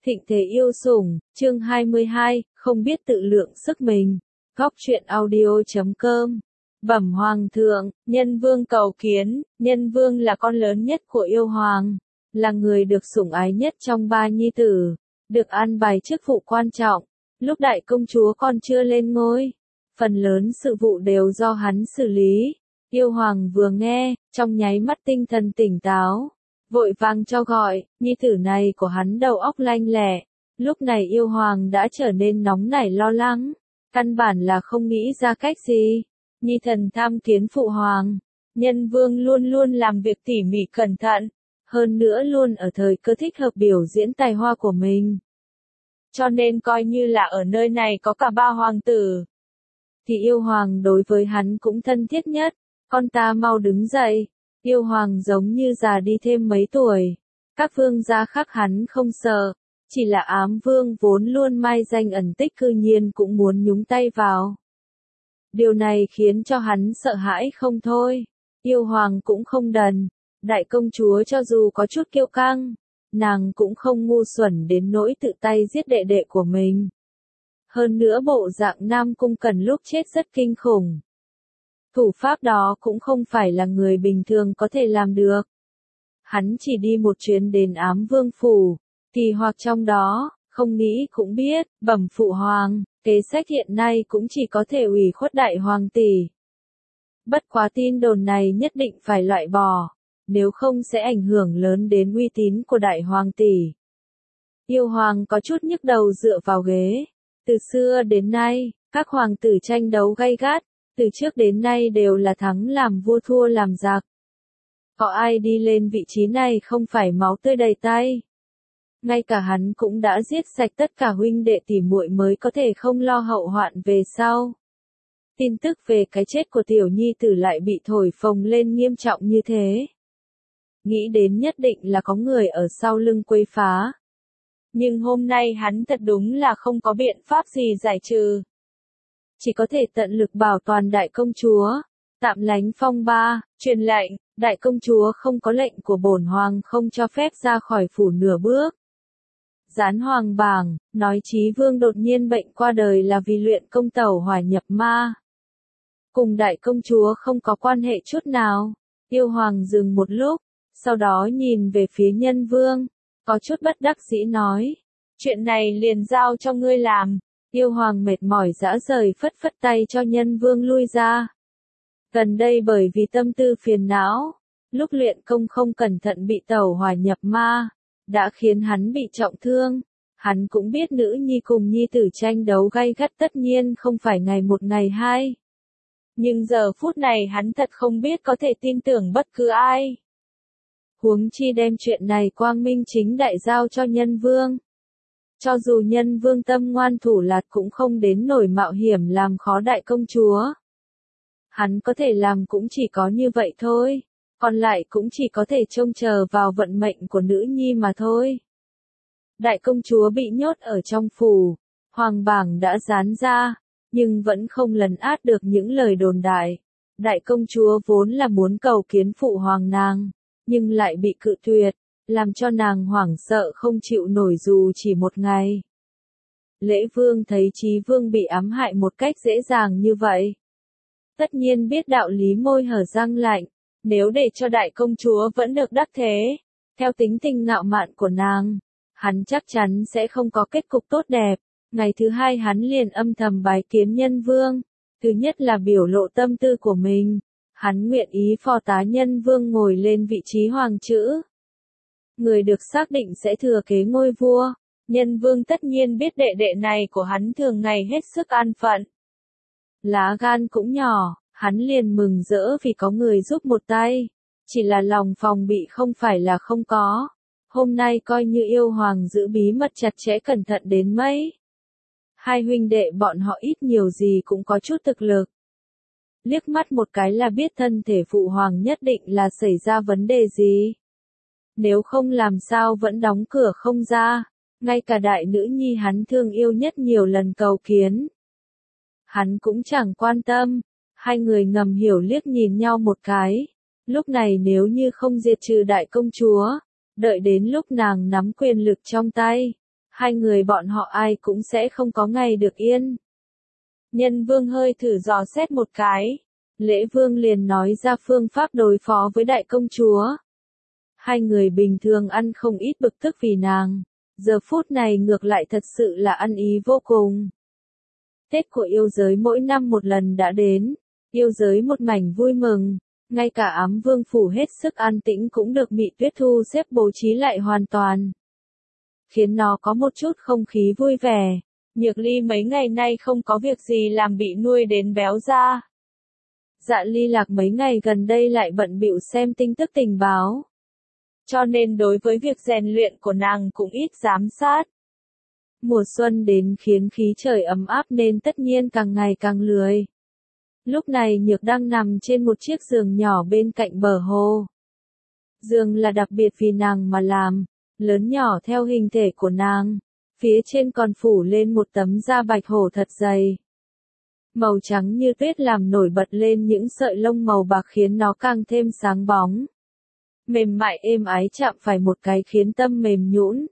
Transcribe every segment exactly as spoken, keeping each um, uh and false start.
Thịnh thế yêu sủng, chương hai mươi hai, không biết tự lượng sức mình. Góc truyện audio chấm com. Bẩm Hoàng thượng, Nhân Vương cầu kiến. Nhân Vương là con lớn nhất của yêu hoàng, là người được sủng ái nhất trong ba nhi tử, được an bài chức vụ quan trọng. Lúc đại công chúa còn chưa lên ngôi, phần lớn sự vụ đều do hắn xử lý. Yêu hoàng vừa nghe, trong nháy mắt tinh thần tỉnh táo, vội vàng cho gọi, nhi tử này của hắn đầu óc lanh lẹ. Lúc này yêu hoàng đã trở nên nóng nảy lo lắng, căn bản là không nghĩ ra cách gì. Nhi thần tham kiến phụ hoàng. Nhân Vương luôn luôn làm việc tỉ mỉ cẩn thận, hơn nữa luôn ở thời cơ thích hợp biểu diễn tài hoa của mình. Cho nên coi như là ở nơi này có cả ba hoàng tử, thì yêu hoàng đối với hắn cũng thân thiết nhất. Con ta mau đứng dậy. Yêu hoàng giống như già đi thêm mấy tuổi. Các vương gia khác hắn không sợ, chỉ là Ám Vương vốn luôn mai danh ẩn tích cư nhiên cũng muốn nhúng tay vào. Điều này khiến cho hắn sợ hãi không thôi. Yêu hoàng cũng không đần, đại công chúa cho dù có chút kiêu căng, nàng cũng không ngu xuẩn đến nỗi tự tay giết đệ đệ của mình. Hơn nữa bộ dạng Nam Cung Cần lúc chết rất kinh khủng. Thủ pháp đó cũng không phải là người bình thường có thể làm được. Hắn chỉ đi một chuyến đến Ám Vương phủ, thì hoặc trong đó, không nghĩ cũng biết, bẩm phụ hoàng, kế sách hiện nay cũng chỉ có thể ủy khuất đại hoàng tỷ. Bất quá tin đồn này nhất định phải loại bỏ, nếu không sẽ ảnh hưởng lớn đến uy tín của đại hoàng tỷ. Yêu hoàng có chút nhức đầu dựa vào ghế. Từ xưa đến nay, các hoàng tử tranh đấu gay gắt. Từ trước đến nay đều là thắng làm vua thua làm giặc. Có ai đi lên vị trí này không phải máu tươi đầy tay. Ngay cả hắn cũng đã giết sạch tất cả huynh đệ tỉ muội mới có thể không lo hậu hoạn về sau. Tin tức về cái chết của tiểu nhi tử lại bị thổi phồng lên nghiêm trọng như thế. Nghĩ đến nhất định là có người ở sau lưng quấy phá. Nhưng hôm nay hắn thật đúng là không có biện pháp gì giải trừ. Chỉ có thể tận lực bảo toàn đại công chúa, tạm lánh phong ba, truyền lệnh, đại công chúa không có lệnh của bổn hoàng không cho phép ra khỏi phủ nửa bước. Gián hoàng bảng, nói Chí Vương đột nhiên bệnh qua đời là vì luyện công tẩu hỏa nhập ma. Cùng đại công chúa không có quan hệ chút nào. Yêu hoàng dừng một lúc, sau đó nhìn về phía Nhân Vương, có chút bất đắc dĩ nói, chuyện này liền giao cho ngươi làm. Yêu hoàng mệt mỏi rã rời phất phất tay cho Nhân Vương lui ra. Gần đây bởi vì tâm tư phiền não, lúc luyện công không cẩn thận bị tẩu hỏa nhập ma, đã khiến hắn bị trọng thương. Hắn cũng biết nữ nhi cùng nhi tử tranh đấu gay gắt tất nhiên không phải ngày một ngày hai. Nhưng giờ phút này hắn thật không biết có thể tin tưởng bất cứ ai. Huống chi đem chuyện này quang minh chính đại giao cho Nhân Vương. Cho dù Nhân Vương tâm ngoan thủ lạt cũng không đến nổi mạo hiểm làm khó đại công chúa. Hắn có thể làm cũng chỉ có như vậy thôi, còn lại cũng chỉ có thể trông chờ vào vận mệnh của nữ nhi mà thôi. Đại công chúa bị nhốt ở trong phủ, hoàng bảng đã dán ra, nhưng vẫn không lấn át được những lời đồn đại. Đại công chúa vốn là muốn cầu kiến phụ hoàng nàng, nhưng lại bị cự tuyệt, làm cho nàng hoảng sợ không chịu nổi dù chỉ một ngày. Lễ Vương thấy Chí Vương bị ám hại một cách dễ dàng như vậy, tất nhiên biết đạo lý môi hở răng lạnh, nếu để cho đại công chúa vẫn được đắc thế, theo tính tình ngạo mạn của nàng, hắn chắc chắn sẽ không có kết cục tốt đẹp. Ngày thứ hai hắn liền âm thầm bái kiến Nhân Vương, thứ nhất là biểu lộ tâm tư của mình, hắn nguyện ý phò tá Nhân Vương ngồi lên vị trí hoàng chữ. Người được xác định sẽ thừa kế ngôi vua. Nhân Vương tất nhiên biết đệ đệ này của hắn thường ngày hết sức an phận. Lá gan cũng nhỏ, hắn liền mừng rỡ vì có người giúp một tay. Chỉ là lòng phòng bị không phải là không có. Hôm nay coi như yêu hoàng giữ bí mật chặt chẽ cẩn thận đến mấy. Hai huynh đệ bọn họ ít nhiều gì cũng có chút thực lực. Liếc mắt một cái là biết thân thể phụ hoàng nhất định là xảy ra vấn đề gì. Nếu không làm sao vẫn đóng cửa không ra, ngay cả đại nữ nhi hắn thương yêu nhất nhiều lần cầu kiến. Hắn cũng chẳng quan tâm, hai người ngầm hiểu liếc nhìn nhau một cái. Lúc này nếu như không diệt trừ đại công chúa, đợi đến lúc nàng nắm quyền lực trong tay, Hai người bọn họ ai cũng sẽ không có ngày được yên. Nhân vương hơi thử dò xét một cái. Lễ vương liền nói ra phương pháp đối phó với đại công chúa. Hai người bình thường ăn không ít bực tức vì nàng. Giờ phút này ngược lại thật sự là ăn ý vô cùng. Tết của yêu giới mỗi năm một lần đã đến. Yêu giới một mảnh vui mừng. Ngay cả Ám Vương phủ hết sức an tĩnh cũng được Mị Tuyết thu xếp bố trí lại hoàn toàn. Khiến nó có một chút không khí vui vẻ. Nhược Ly mấy ngày nay không có việc gì làm bị nuôi đến béo ra. Dạ Ly Lạc mấy ngày gần đây lại bận bịu xem tin tức tình báo. Cho nên đối với việc rèn luyện của nàng cũng ít giám sát. Mùa xuân đến khiến khí trời ấm áp nên tất nhiên càng ngày càng lười. Lúc này Nhược đang nằm trên một chiếc giường nhỏ bên cạnh bờ hồ. Giường là đặc biệt vì nàng mà làm, lớn nhỏ theo hình thể của nàng, phía trên còn phủ lên một tấm da bạch hổ thật dày. Màu trắng như tuyết làm nổi bật lên những sợi lông màu bạc khiến nó càng thêm sáng bóng. Mềm mại êm ái chạm phải một cái khiến tâm mềm nhũn.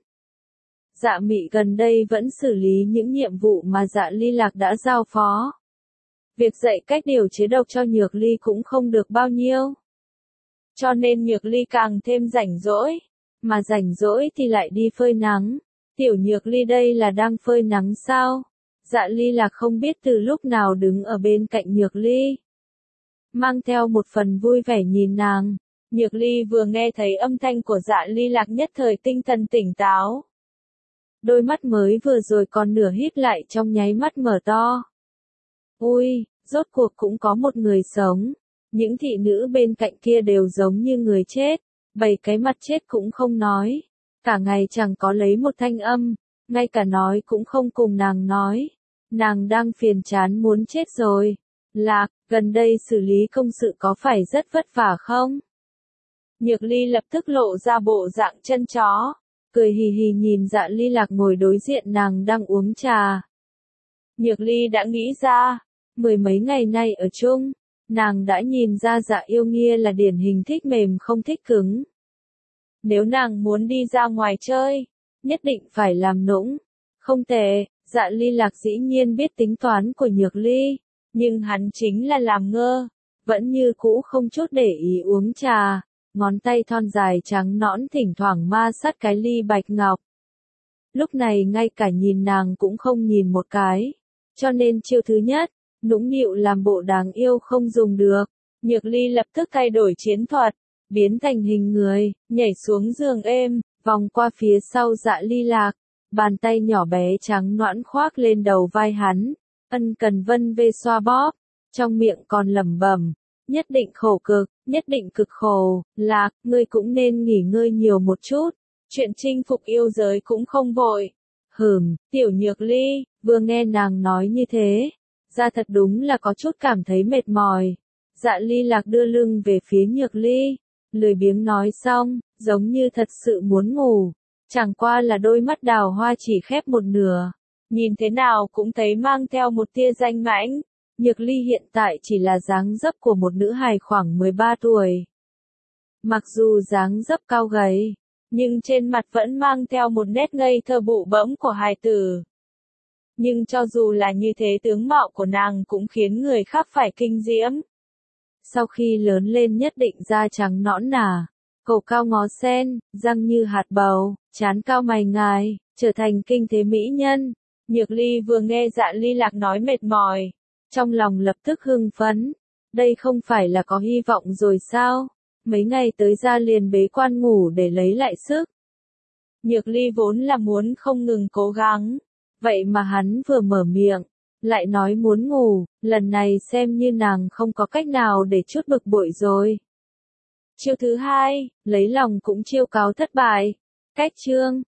Dạ Mị gần đây vẫn xử lý những nhiệm vụ mà Dạ Ly Lạc đã giao phó. Việc dạy cách điều chế độc cho Nhược Ly cũng không được bao nhiêu. Cho nên Nhược Ly càng thêm rảnh rỗi. Mà rảnh rỗi thì lại đi phơi nắng. Tiểu Nhược Ly đây là đang phơi nắng sao? Dạ Ly Lạc không biết từ lúc nào đứng ở bên cạnh Nhược Ly. Mang theo một phần vui vẻ nhìn nàng. Nhược Ly vừa nghe thấy âm thanh của Dạ Ly Lạc nhất thời tinh thần tỉnh táo. Đôi mắt mới vừa rồi còn nửa híp lại trong nháy mắt mở to. Ui, rốt cuộc cũng có một người sống. Những thị nữ bên cạnh kia đều giống như người chết. Bảy cái mặt chết cũng không nói. Cả ngày chẳng có lấy một thanh âm. Ngay cả nói cũng không cùng nàng nói. Nàng đang phiền chán muốn chết rồi. Lạc, gần đây xử lý công sự có phải rất vất vả không? Nhược Ly lập tức lộ ra bộ dạng chân chó. Cười hì hì nhìn Dạ Ly Lạc ngồi đối diện nàng đang uống trà. Nhược Ly đã nghĩ ra. Mười mấy ngày nay ở chung. Nàng đã nhìn ra Dạ Yêu Nghia là điển hình thích mềm không thích cứng. Nếu nàng muốn đi ra ngoài chơi, nhất định phải làm nũng. Không tệ, Dạ Ly Lạc dĩ nhiên biết tính toán của Nhược Ly, nhưng hắn chính là làm ngơ, vẫn như cũ không chút để ý uống trà, ngón tay thon dài trắng nõn thỉnh thoảng ma sát cái ly bạch ngọc. Lúc này ngay cả nhìn nàng cũng không nhìn một cái, cho nên chiêu thứ nhất, nũng nịu làm bộ đáng yêu không dùng được. Nhược Ly lập tức thay đổi chiến thuật, biến thành hình người, nhảy xuống giường êm, vòng qua phía sau Dạ Ly Lạc, bàn tay nhỏ bé trắng nõn khoác lên đầu vai hắn, ân cần vân vê xoa bóp, trong miệng còn lẩm bẩm, nhất định khổ cực, nhất định cực khổ, Lạc, ngươi cũng nên nghỉ ngơi nhiều một chút, chuyện chinh phục yêu giới cũng không vội. Hừm, Tiểu Nhược Ly, vừa nghe nàng nói như thế, ra thật đúng là có chút cảm thấy mệt mỏi. Dạ Ly Lạc đưa lưng về phía Nhược Ly, lười biếng nói xong, giống như thật sự muốn ngủ, chẳng qua là đôi mắt đào hoa chỉ khép một nửa, nhìn thế nào cũng thấy mang theo một tia danh mãnh. Nhược Ly hiện tại chỉ là dáng dấp của một nữ hài khoảng mười ba tuổi. Mặc dù dáng dấp cao gầy, nhưng trên mặt vẫn mang theo một nét ngây thơ bụ bẫm của hài tử. Nhưng cho dù là như thế tướng mạo của nàng cũng khiến người khác phải kinh diễm. Sau khi lớn lên nhất định da trắng nõn nà, cổ cao ngó sen, răng như hạt bầu, trán cao mày ngài, trở thành kinh thế mỹ nhân. Nhược Ly vừa nghe Dạ Ly Lạc nói mệt mỏi, trong lòng lập tức hưng phấn. Đây không phải là có hy vọng rồi sao? Mấy ngày tới ra liền bế quan ngủ để lấy lại sức. Nhược Ly vốn là muốn không ngừng cố gắng. Vậy mà hắn vừa mở miệng, lại nói muốn ngủ, lần này xem như nàng không có cách nào để chút bực bội rồi. Chiêu thứ hai, lấy lòng cũng chiêu cáo thất bại. Cách chương